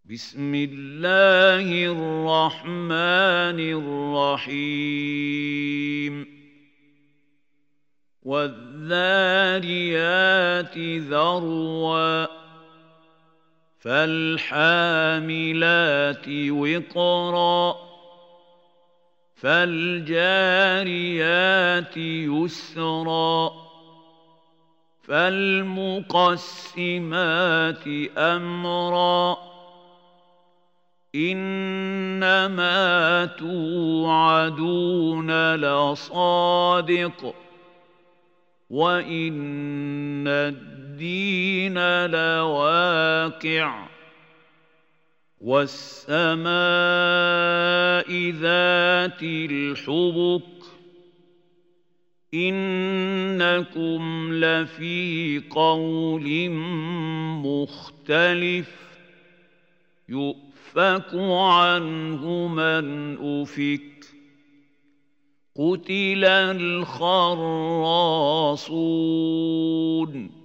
بسم الله الرحمن الرحيم والذاريات ذروا فالحاملات وقرا فالجاريات يسرا فالمقسمات أمرا إنما توعدون لصادق وإن الدين لواقع والسماء ذات الحبك إنكم لفي قول مختلف يؤفك عنه من أفك قتل الخراصون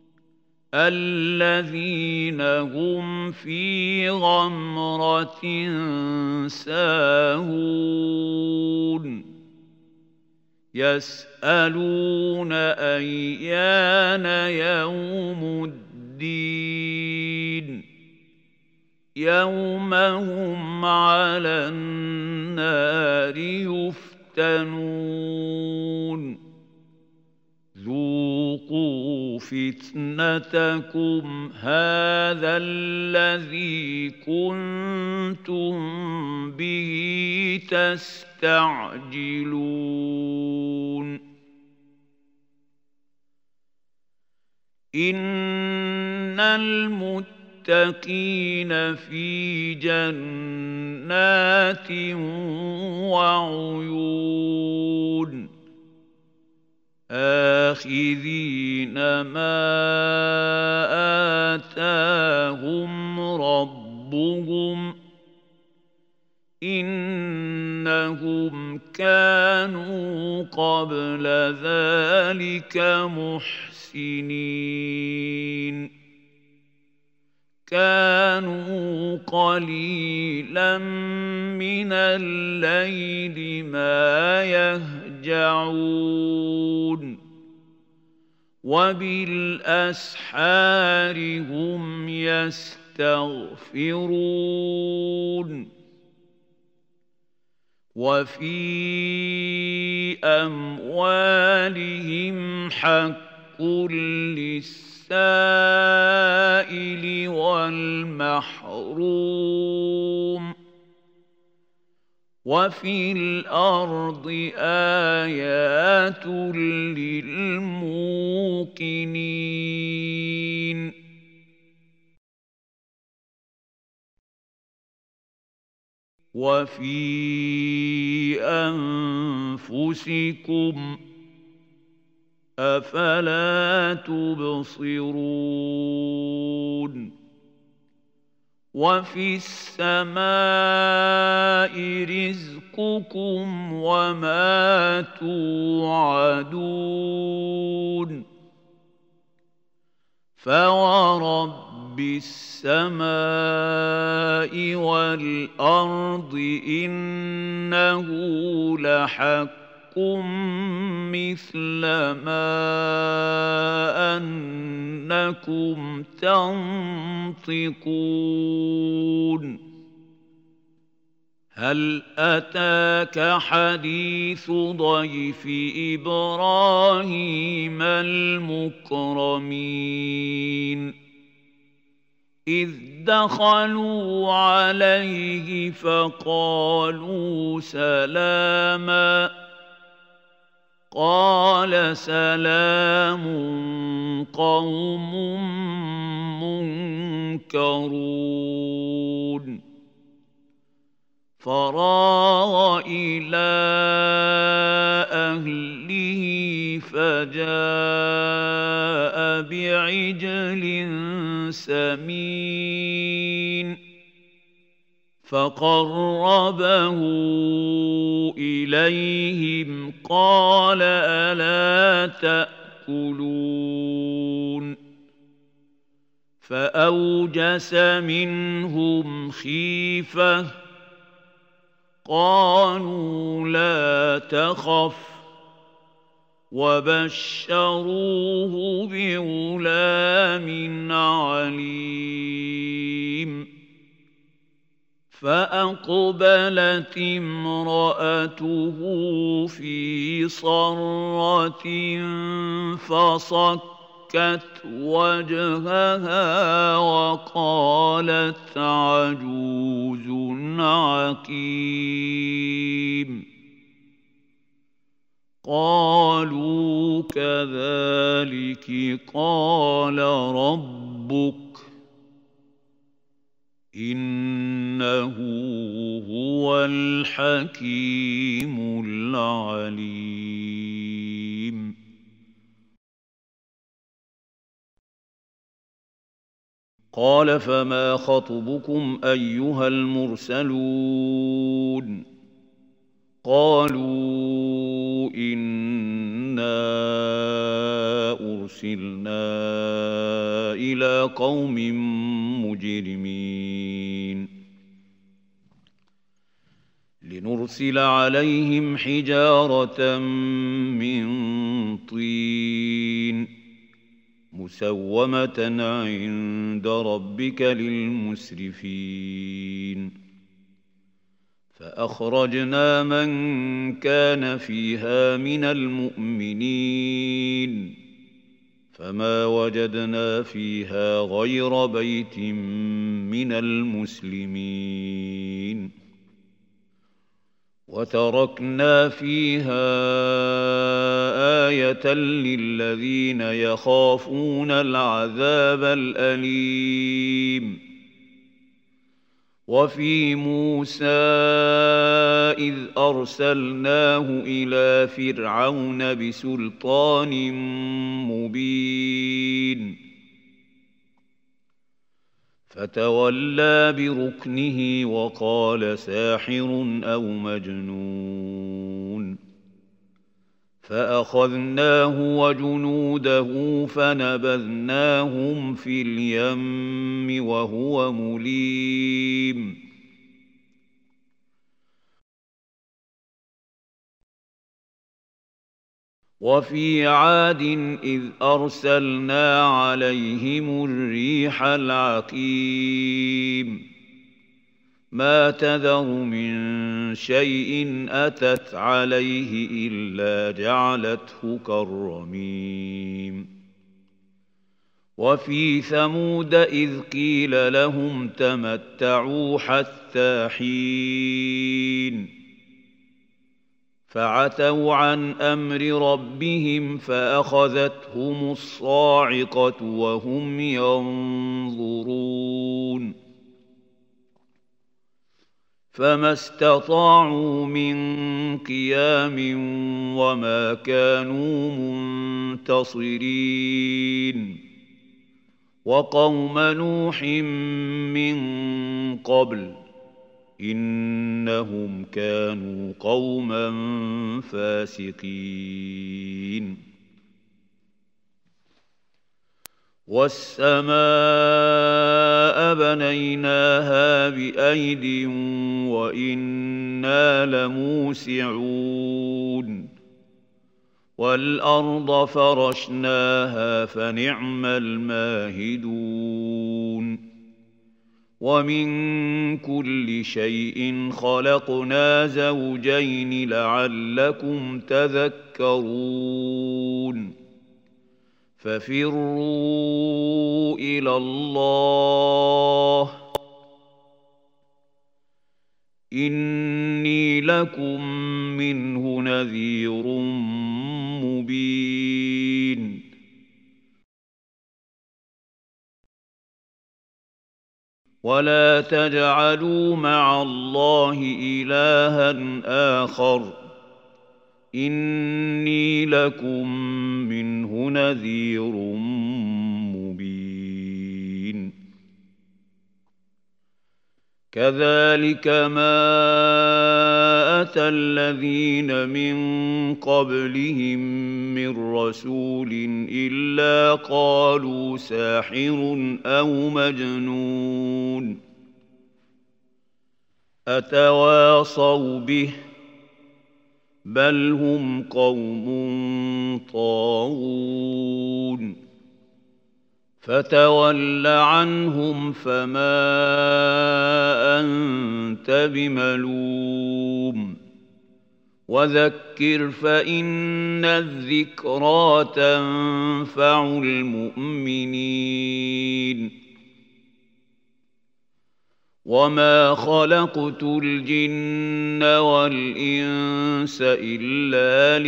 الذين هم في غمرة ساهون يسألون أيان يوم الدين يوم هم على النار يفتنون ذوقوا فتنتكم هذا الذي كنتم به تستعجلون إن المتقين في جنات وعيون آخذين ما آتاهم ربهم إنهم كانوا قبل ذلك محسنين كانوا قليلا من الليل ما يهجعون وبالأسحار هم يستغفرون وفي أموالهم حق للسائل والمحروم وفي الأرض آيات للموقنين وفي أنفسكم أفلا تبصرون وفي السماء رزقكم وما توعدون فورب السماء والأرض إنه لحق مثل ما أنكم تنطقون هل أتاك حديث ضيف إبراهيم المكرمين إذ دخلوا عليه فقالوا سلاما قال سلام قوم منكرون فراغ إلى أهله فجاء بعجل سمين فقربه إليهم قال ألا تأكلون فأوجس منهم خيفة قالوا لا تخف وبشروه بغلام عليم فأقبلت امرأته في صرة فصكت وجهها وقالت عجوز عقيم قالوا كذلك قال ربك إنه هو الحكيم العليم قال فما خطبكم أيها المرسلون قالوا إنا أرسلنا إلى قوم مجرمين لنرسل عليهم حجارة من طين مسومة عند ربك للمسرفين فأخرجنا من كان فيها من المؤمنين فما وجدنا فيها غير بيت من المسلمين وتركنا فيها آية للذين يخافون العذاب الأليم وفي موسى إذ أرسلناه إلى فرعون بسلطان مبين فتولى بركنه وقال ساحر أو مجنون فأخذناه وجنوده فنبذناهم في اليم وهو مليم وفي عاد إذ أرسلنا عليهم الريح العقيم ما تذر من شيء أتت عليه إلا جعلته كالرميم وفي ثمود إذ قيل لهم تمتعوا حتى حين فعتوا عن أمر ربهم فأخذتهم الصاعقة وهم ينظرون فما استطاعوا من قيام وما كانوا منتصرين وقوم نوح من قبل إنهم كانوا قوما فاسقين والسماء بنيناها بأيد وإنا لموسعون والأرض فرشناها فنعم الماهدون ومن كل شيء خلقنا زوجين لعلكم تذكرون ففروا إلى الله إني لكم منه نذير مبين ولا تجعلوا مع الله إلها آخر إني لكم منه نذير مبين كذلك ما أتى الذين من قبلهم من رسول إلا قالوا ساحر أو مجنون أتواصوا به بل هم قوم طاغون فتول عنهم فما أنت بملوم وذكر فإن الذكرى تنفع المؤمنين وما خلقت الجن والإنس إلا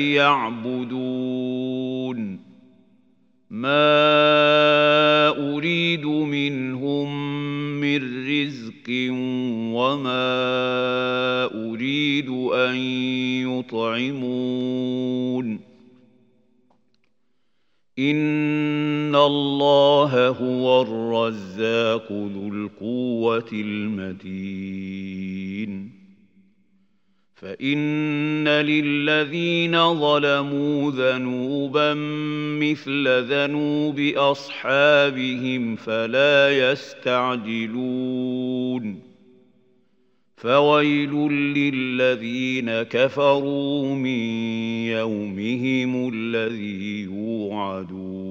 ليعبدون ما أريد منهم من رزق وما أريد أن يطعمون إن الله هو الرزاق ذو القوة المتين فإن للذين ظلموا ذنوبا مثل ذنوب أصحابهم فلا يستعجلون فويل للذين كفروا من يومهم الذي يوعدون